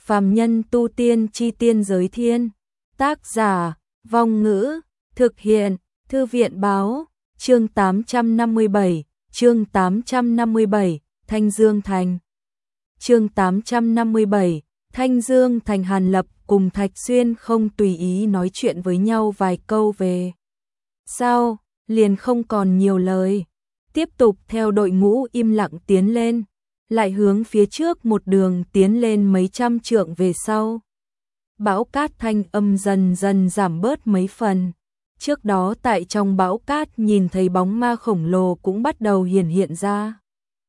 Phàm nhân tu tiên chi tiên giới thiên. Tác giả, Vong Ngữ, thực hiện, Thư viện báo, chương 857, Thanh Dương Thành. Chương 857, Thanh Dương Thành. Hàn Lập cùng Thạch Xuyên không tùy ý nói chuyện với nhau vài câu về sau, liền không còn nhiều lời, tiếp tục theo đội ngũ im lặng tiến lên, lại hướng phía trước một đường tiến lên mấy trăm trượng về sau. Bão cát thanh âm dần dần giảm bớt mấy phần. Trước đó tại trong bão cát nhìn thấy bóng ma khổng lồ cũng bắt đầu hiện ra.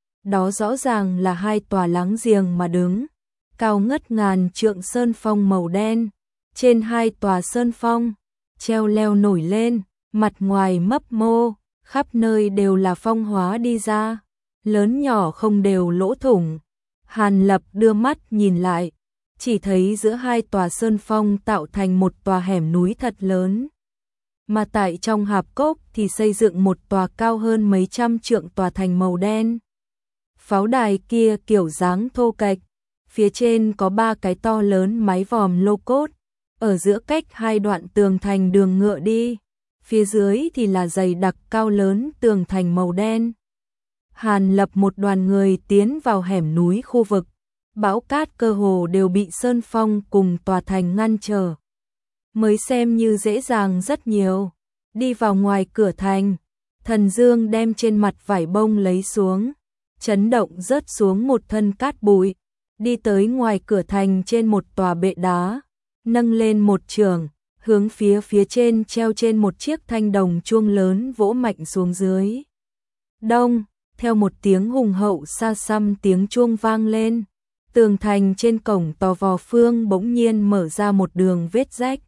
Đó rõ ràng là hai tòa láng giềng mà đứng, cao ngất ngàn trượng sơn phong màu đen. Trên hai tòa sơn phong, treo leo nổi lên, mặt ngoài mấp mô, khắp nơi đều là phong hóa đi ra, lớn nhỏ không đều lỗ thủng. Hàn Lập đưa mắt nhìn lại, chỉ thấy giữa hai tòa sơn phong tạo thành một tòa hẻm núi thật lớn. Mà tại trong hạp cốc thì xây dựng một tòa cao hơn mấy trăm trượng tòa thành màu đen. Pháo đài kia kiểu dáng thô kệch, phía trên có ba cái to lớn mái vòm lô cốt, ở giữa cách hai đoạn tường thành đường ngựa đi, phía dưới thì là dày đặc cao lớn tường thành màu đen. Hàn Lập một đoàn người tiến vào hẻm núi khu vực, bão cát cơ hồ đều bị sơn phong cùng tòa thành ngăn trở. Mới xem như dễ dàng rất nhiều. Đi vào ngoài cửa thành, Thần Dương đem trên mặt vải bông lấy xuống, chấn động rớt xuống một thân cát bụi, đi tới ngoài cửa thành trên một tòa bệ đá, nâng lên một chưởng, hướng phía trên treo trên một chiếc thanh đồng chuông lớn vỗ mạnh xuống dưới. Đông, theo một tiếng hùng hậu xa xăm tiếng chuông vang lên, tường thành trên cổng tò vò phương bỗng nhiên mở ra một đường vết rách.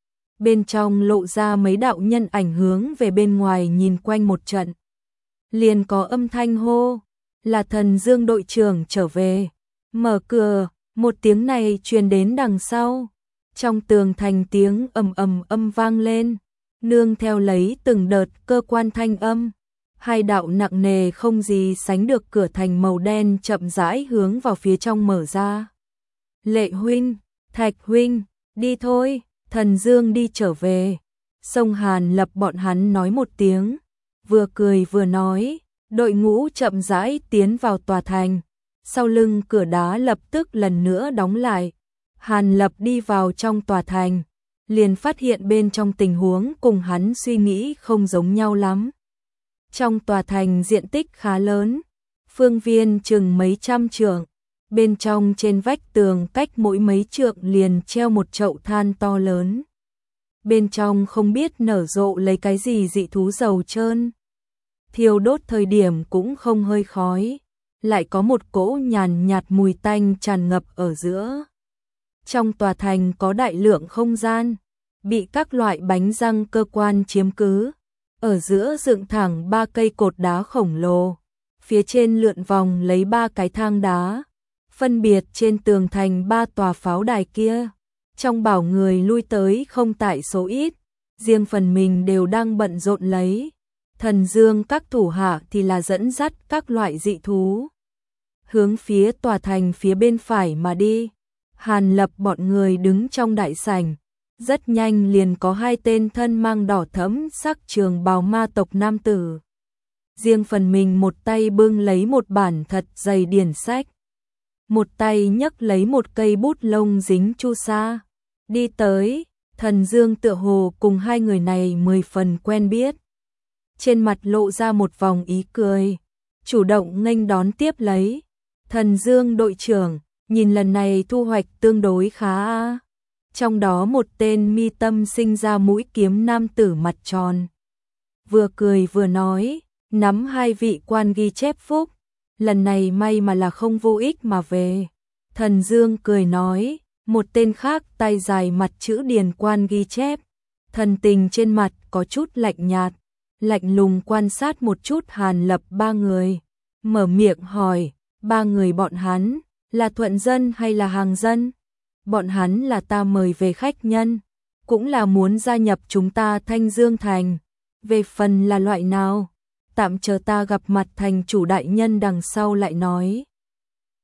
Bên trong lộ ra mấy đạo nhân ảnh hướng về bên ngoài nhìn quanh một trận. Liền có âm thanh hô, là Thần Dương đội trưởng trở về. Mở cửa, một tiếng này truyền đến đằng sau. Trong tường thành tiếng ầm ầm âm vang lên, nương theo lấy từng đợt cơ quan thanh âm. Hai đạo nặng nề không gì sánh được cửa thành màu đen chậm rãi hướng vào phía trong mở ra. Lệ huynh, Thạch huynh, đi thôi. Thần Dương đi trở về. Sông Hàn Lập bọn hắn nói một tiếng, vừa cười vừa nói, đội ngũ chậm rãi tiến vào tòa thành. Sau lưng cửa đá lập tức lần nữa đóng lại. Hàn Lập đi vào trong tòa thành, liền phát hiện bên trong tình huống cùng hắn suy nghĩ không giống nhau lắm. Trong tòa thành diện tích khá lớn, phương viên chừng mấy trăm trượng. Bên trong trên vách tường cách mỗi mấy trượng liền treo một chậu than to lớn. Bên trong không biết nở rộ lấy cái gì dị thú dầu trơn. Thiêu đốt thời điểm cũng không hơi khói, lại có một cỗ nhàn nhạt mùi tanh tràn ngập ở giữa. Trong tòa thành có đại lượng không gian, bị các loại bánh răng cơ quan chiếm cứ. Ở giữa dựng thẳng ba cây cột đá khổng lồ, phía trên lượn vòng lấy ba cái thang đá. Phân biệt trên tường thành ba tòa pháo đài kia, trong bảo người lui tới không tại số ít, riêng phần mình đều đang bận rộn lấy. Thần Dương các thủ hạ thì là dẫn dắt các loại dị thú, hướng phía tòa thành phía bên phải mà đi. Hàn Lập bọn người đứng trong đại sảnh, rất nhanh liền có hai tên thân mang đỏ thẫm sắc trường bào ma tộc nam tử. Riêng phần mình một tay bưng lấy một bản thật dày điển sách, một tay nhấc lấy một cây bút lông dính chu sa. Đi tới, Thần Dương tựa hồ cùng hai người này 10 phần quen biết. Trên mặt lộ ra một vòng ý cười, chủ động nghênh đón tiếp lấy. Thần Dương đội trưởng, nhìn lần này thu hoạch tương đối khá a. Trong đó một tên mi tâm sinh ra mũi kiếm nam tử mặt tròn, vừa cười vừa nói, nắm hai vị quan ghi chép phúc. Lần này may mà là không vô ích mà về. Thần Dương cười nói, một tên khác tay dài mặt chữ điền quan ghi chép. Thần tình trên mặt có chút lạnh nhạt, lạnh lùng quan sát một chút Hàn Lập ba người. Mở miệng hỏi, ba người bọn hắn, là thuận dân hay là hàng dân? Bọn hắn là ta mời về khách nhân, cũng là muốn gia nhập chúng ta Thanh Dương Thành. Về phần là loại nào? Tạm chờ ta gặp mặt thành chủ đại nhân đằng sau lại nói.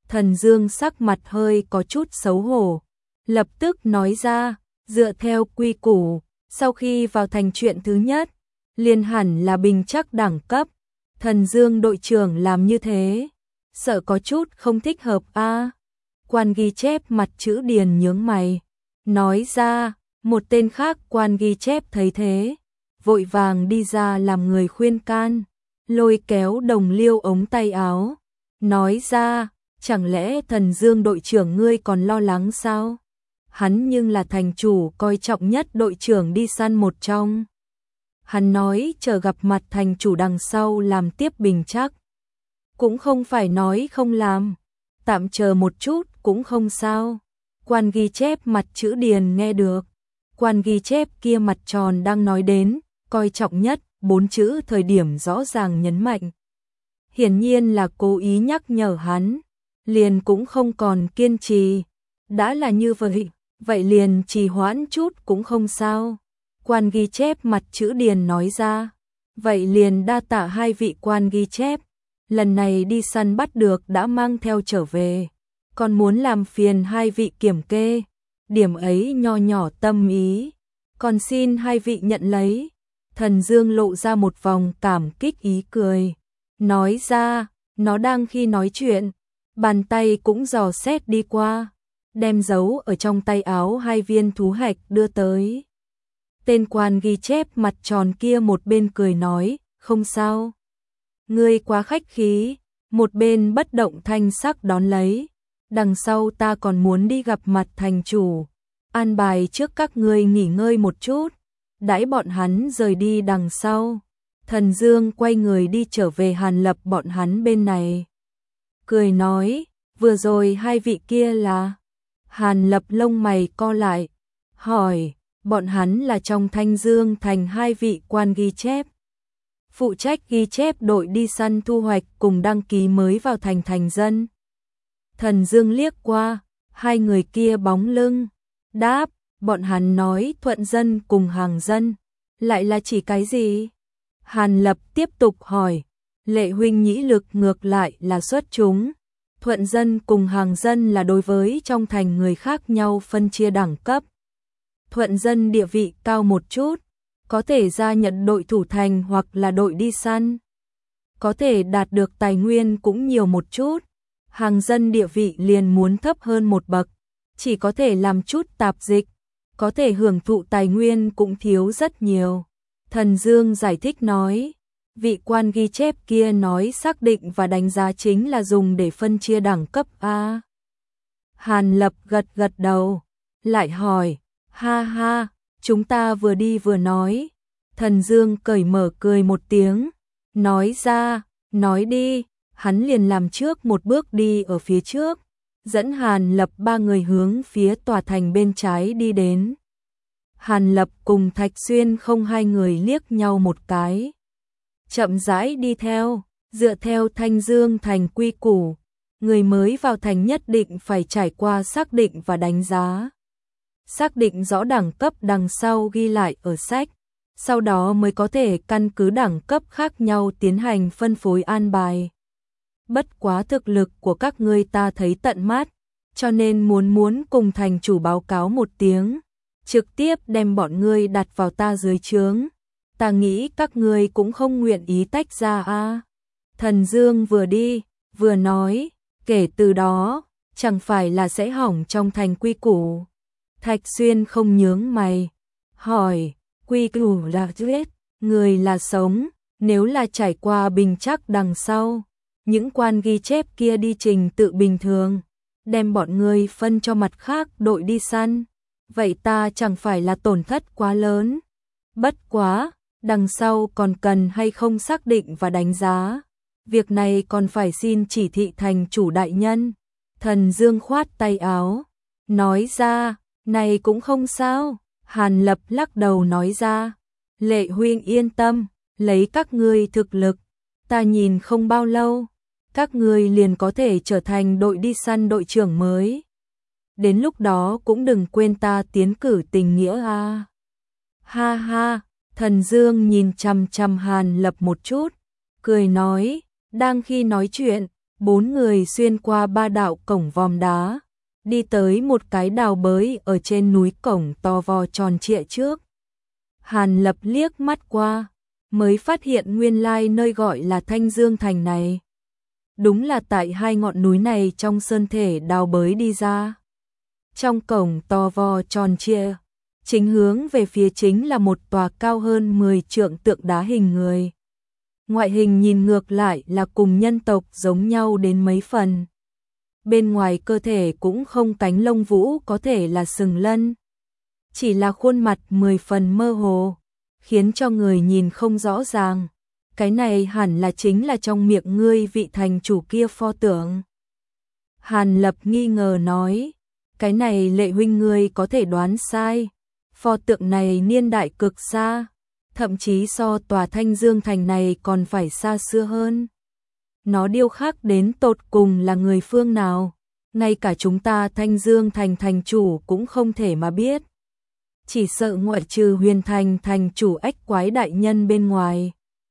Thần Dương sắc mặt hơi có chút xấu hổ, lập tức nói ra, dựa theo quy củ, sau khi vào thành chuyện thứ nhất, liền hẳn là bình chắc đẳng cấp. Thần Dương đội trưởng làm như thế, sợ có chút không thích hợp a. Quan ghi chép mặt chữ Điền nhướng mày, nói ra, một tên khác quan ghi chép thấy thế, vội vàng đi ra làm người khuyên can, lôi kéo Đồng Liêu ống tay áo, nói ra, chẳng lẽ Thần Dương đội trưởng ngươi còn lo lắng sao? Hắn nhưng là thành chủ coi trọng nhất đội trưởng đi săn một trong. Hắn nói chờ gặp mặt thành chủ đằng sau làm tiếp bình chắc. Cũng không phải nói không làm, tạm chờ một chút cũng không sao. Quan ghi chép mặt chữ Điền nghe được, quan ghi chép kia mặt tròn đang nói đến, coi trọng nhất, 4 chữ thời điểm rõ ràng nhấn mạnh. Hiển nhiên là cố ý nhắc nhở hắn, liền cũng không còn kiên trì. Đã là như vậy liền trì hoãn chút cũng không sao. Quan ghi chép mặt chữ Điền nói ra, vậy liền đa tạ hai vị quan ghi chép, lần này đi săn bắt được đã mang theo trở về, còn muốn làm phiền hai vị kiểm kê, điểm ấy nho nhỏ tâm ý, còn xin hai vị nhận lấy. Thần Dương lộ ra một vòng cảm kích ý cười, nói ra, nó đang khi nói chuyện, bàn tay cũng dò xét đi qua, đem giấu ở trong tay áo 2 viên thú hạch đưa tới. Tên quan ghi chép mặt tròn kia một bên cười nói, không sao. Ngươi quá khách khí, một bên bất động thanh sắc đón lấy. Đằng sau ta còn muốn đi gặp mặt thành chủ, an bài trước các ngươi nghỉ ngơi một chút. Đãi bọn hắn rời đi đằng sau, Thần Dương quay người đi trở về Hàn Lập bọn hắn bên này. Cười nói, vừa rồi hai vị kia là? Hàn Lập lông mày co lại, hỏi, bọn hắn là trong Thanh Dương thành 2 vị quan ghi chép. Phụ trách ghi chép đội đi săn thu hoạch cùng đăng ký mới vào thành dân. Thần Dương liếc qua, 2 người kia bóng lưng, đáp, bọn hắn nói thuận dân cùng hàng dân, lại là chỉ cái gì? Hàn Lập tiếp tục hỏi, Lệ huynh nhĩ lực ngược lại là xuất chúng. Thuận dân cùng hàng dân là đối với trong thành người khác nhau phân chia đẳng cấp. Thuận dân địa vị cao một chút, có thể gia nhận đội thủ thành hoặc là đội đi săn. Có thể đạt được tài nguyên cũng nhiều một chút. Hàng dân địa vị liền muốn thấp hơn một bậc, chỉ có thể làm chút tạp dịch, có thể hưởng thụ tài nguyên cũng thiếu rất nhiều. Thần Dương giải thích nói, vị quan ghi chép kia nói xác định và đánh giá chính là dùng để phân chia đẳng cấp A. Hàn Lập gật gật đầu, lại hỏi, ha ha, chúng ta vừa đi vừa nói. Thần Dương cởi mở cười một tiếng, nói ra, nói đi, hắn liền làm trước một bước đi ở phía trước, dẫn Hàn Lập 3 người hướng phía tòa thành bên trái đi đến. Hàn Lập cùng Thạch Xuyên không 2 người liếc nhau một cái, chậm rãi đi theo, dựa theo Thanh Dương thành quy củ, người mới vào thành nhất định phải trải qua xác định và đánh giá. Xác định rõ đẳng cấp đằng sau ghi lại ở sách, sau đó mới có thể căn cứ đẳng cấp khác nhau tiến hành phân phối an bài. Bất quá thực lực của các ngươi ta thấy tận mắt, cho nên muốn cùng thành chủ báo cáo một tiếng, trực tiếp đem bọn ngươi đặt vào ta dưới trướng. Ta nghĩ các ngươi cũng không nguyện ý tách ra a. Thần Dương vừa đi, vừa nói, kể từ đó, chẳng phải là sẽ hỏng trong thành quy củ. Thạch Xuyên không nhướng mày, hỏi, quy củ là giết, người là sống, nếu là trải qua bình chắc đằng sau, những quan ghi chép kia đi trình tự bình thường, đem bọn ngươi phân cho mặt khác đội đi săn, vậy ta chẳng phải là tổn thất quá lớn. Bất quá, đằng sau còn cần hay không xác định và đánh giá, việc này còn phải xin chỉ thị thành chủ đại nhân. Thần Dương khoát tay áo, nói ra, này cũng không sao. Hàn Lập lắc đầu nói ra, Lệ huynh yên tâm, lấy các ngươi thực lực, ta nhìn không bao lâu, các ngươi liền có thể trở thành đội đi săn đội trưởng mới. Đến lúc đó cũng đừng quên ta tiến cử tình nghĩa a. Ha ha, Thần Dương nhìn chằm chằm Hàn Lập một chút, cười nói, đang khi nói chuyện, Bốn người xuyên qua ba đạo cổng vòm đá, đi tới một cái đào bới ở trên núi cổng to vò tròn trịa trước. Hàn Lập liếc mắt qua, mới phát hiện nguyên lai nơi gọi là Thanh Dương Thành này. Đúng là tại hai ngọn núi này trong sơn thể đào bới đi ra. Trong cổng to vò tròn trịa, chính hướng về phía chính là một tòa cao hơn 10 trượng tượng đá hình người. Ngoại hình nhìn ngược lại là cùng nhân tộc giống nhau đến mấy phần. Bên ngoài cơ thể cũng không cánh lông vũ, có thể là sừng lân. Chỉ là khuôn mặt 10 phần mơ hồ, khiến cho người nhìn không rõ ràng. Cái này hẳn là chính là trong miệng ngươi vị thành chủ kia pho tượng. Hàn Lập nghi ngờ nói, cái này Lệ huynh ngươi có thể đoán sai. Pho tượng này niên đại cực xa, thậm chí so tòa Thanh Dương Thành này còn phải xa xưa hơn. Nó điêu khắc đến tột cùng là người phương nào, ngay cả chúng ta Thanh Dương Thành thành chủ cũng không thể mà biết. Chỉ sợ ngoại trừ Huyền Thành thành chủ Ách Quái đại nhân bên ngoài,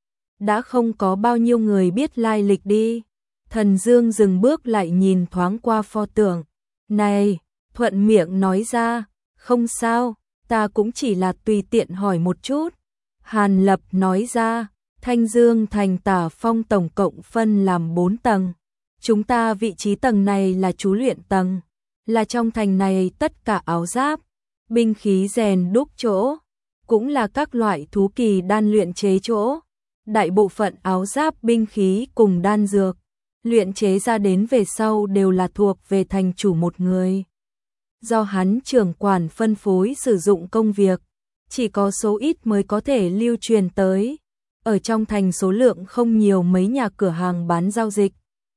đã không có bao nhiêu người biết lai lịch đi. Thần Dương dừng bước lại nhìn thoáng qua pho tượng này, thuận miệng nói ra, không sao, ta cũng chỉ là tùy tiện hỏi một chút. Hàn Lập nói ra, Thanh Dương Thành Tả Phong tổng cộng phân làm 4 tầng. Chúng ta vị trí tầng này là chú luyện tầng, là trong thành này tất cả áo giáp, binh khí rèn đúc chỗ, cũng là các loại thú kỳ đan luyện chế chỗ. Đại bộ phận áo giáp, binh khí cùng đan dược, luyện chế ra đến về sau đều là thuộc về thành chủ một người. Do hắn trưởng quản phân phối sử dụng công việc, chỉ có số ít mới có thể lưu truyền tới. Ở trong thành số lượng không nhiều mấy nhà cửa hàng bán giao dịch.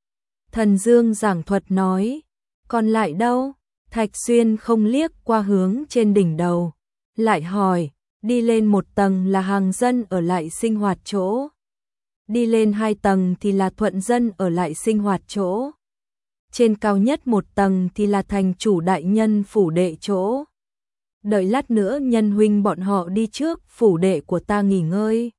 Thần Dương giảng thuật nói, còn lại đâu? Thạch Xuyên không liếc qua hướng trên đỉnh đầu, lại hỏi, đi lên một tầng là hàng dân ở lại sinh hoạt chỗ. Đi lên 2 tầng thì là thuận dân ở lại sinh hoạt chỗ. Trên cao nhất 1 tầng thì là thành chủ đại nhân phủ đệ chỗ. Đợi lát nữa nhân huynh bọn họ đi trước phủ đệ của ta nghỉ ngơi.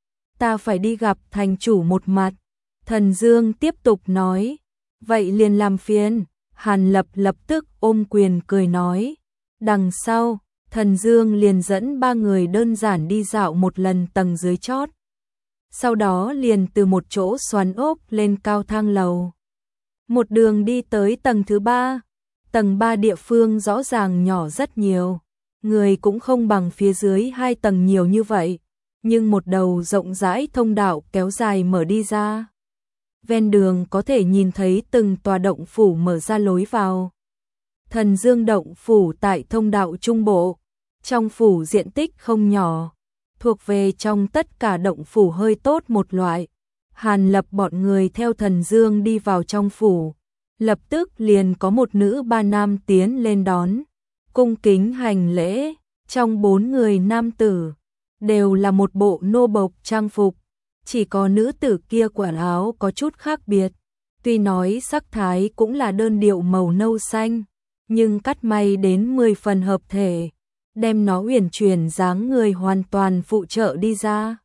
Ta phải đi gặp thành chủ một mặt. Thần Dương tiếp tục nói, vậy liền làm phiền. Hàn Lập lập tức ôm quyền cười nói. Đằng sau, Thần Dương liền dẫn 3 người đơn giản đi dạo một lần tầng dưới chót. Sau đó liền từ một chỗ xoắn ốc lên cao thang lầu. Một đường đi tới tầng thứ 3. Tầng 3 địa phương rõ ràng nhỏ rất nhiều. Người cũng không bằng phía dưới 2 tầng nhiều như vậy. Nhưng một đầu rộng rãi thông đạo kéo dài mở đi ra. Ven đường có thể nhìn thấy từng tòa động phủ mở ra lối vào. Thần Dương động phủ tại thông đạo trung bộ. Trong phủ diện tích không nhỏ, thuộc về trong tất cả động phủ hơi tốt một loại. Hàn Lập bọn người theo Thần Dương đi vào trong phủ. Lập tức liền có một nữ 3 nam tiến lên đón. Cung kính hành lễ. Trong 4 người nam tử đều là một bộ nô bộc trang phục. Chỉ có nữ tử kia quần áo có chút khác biệt. Tuy nói sắc thái cũng là đơn điệu màu nâu xanh, nhưng cắt may đến 10 phần hợp thể, đem nó uyển chuyển dáng người hoàn toàn phụ trợ đi ra.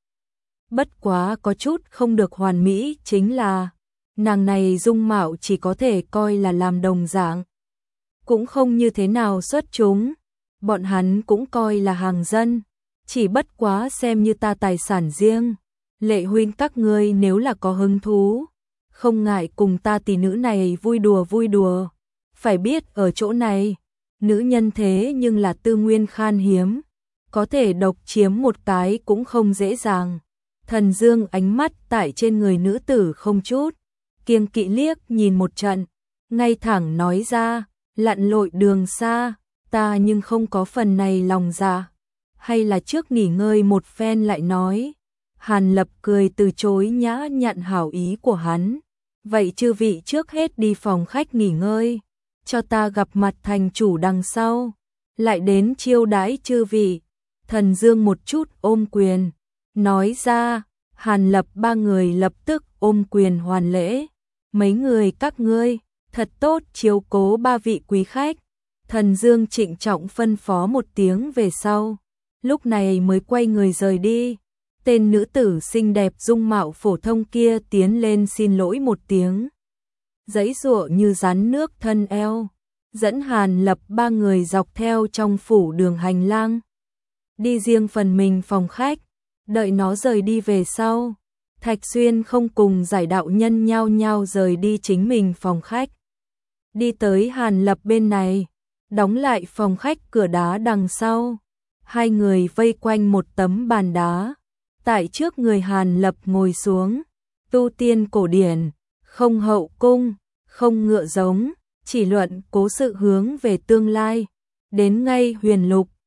Bất quá có chút không được hoàn mỹ chính là nàng này dung mạo chỉ có thể coi là làm đồng dạng, cũng không như thế nào xuất chúng. Bọn hắn cũng coi là hàng dân, chỉ bất quá xem như ta tài sản riêng. Lệ huynh các ngươi nếu là có hứng thú, không ngại cùng ta tỷ nữ này vui đùa. Phải biết ở chỗ này, nữ nhân thế nhưng là tư nguyên khan hiếm, có thể độc chiếm một cái cũng không dễ dàng. Thần Dương ánh mắt tại trên người nữ tử không chút kiêng kỵ liếc nhìn một trận, ngay thẳng nói ra, lặn lội đường xa, ta nhưng không có phần này lòng dạ, hay là trước nghỉ ngơi một phen lại nói. Hàn Lập cười từ chối nhã nhặn hảo ý của hắn. Vậy chư vị trước hết đi phòng khách nghỉ ngơi, cho ta gặp mặt thành chủ đằng sau, lại đến chiêu đãi chư vị. Thần Dương một chút ôm quyền, nói ra. Hàn Lập 3 người lập tức ôm quyền hoàn lễ. Mấy người các ngươi, thật tốt chiếu cố 3 vị quý khách. Thần Dương trịnh trọng phân phó một tiếng về sau, lúc này mới quay người rời đi. Tên nữ tử xinh đẹp dung mạo phổ thông kia tiến lên xin lỗi một tiếng, giãy giụa như rắn nước thân eo, dẫn Hàn Lập ba người dọc theo trong phủ đường hành lang, đi riêng phần mình phòng khách, đợi nó rời đi về sau. Thạch Xuyên không cùng giải đạo nhân nhao nhao rời đi chính mình phòng khách. Đi tới Hàn Lập bên này, đóng lại phòng khách cửa đá đằng sau. Hai người vây quanh một tấm bàn đá, tại trước người Hàn Lập ngồi xuống, tu tiên cổ điển, không hậu cung, không ngựa giống, chỉ luận cố sự hướng về tương lai, đến ngay huyền lục,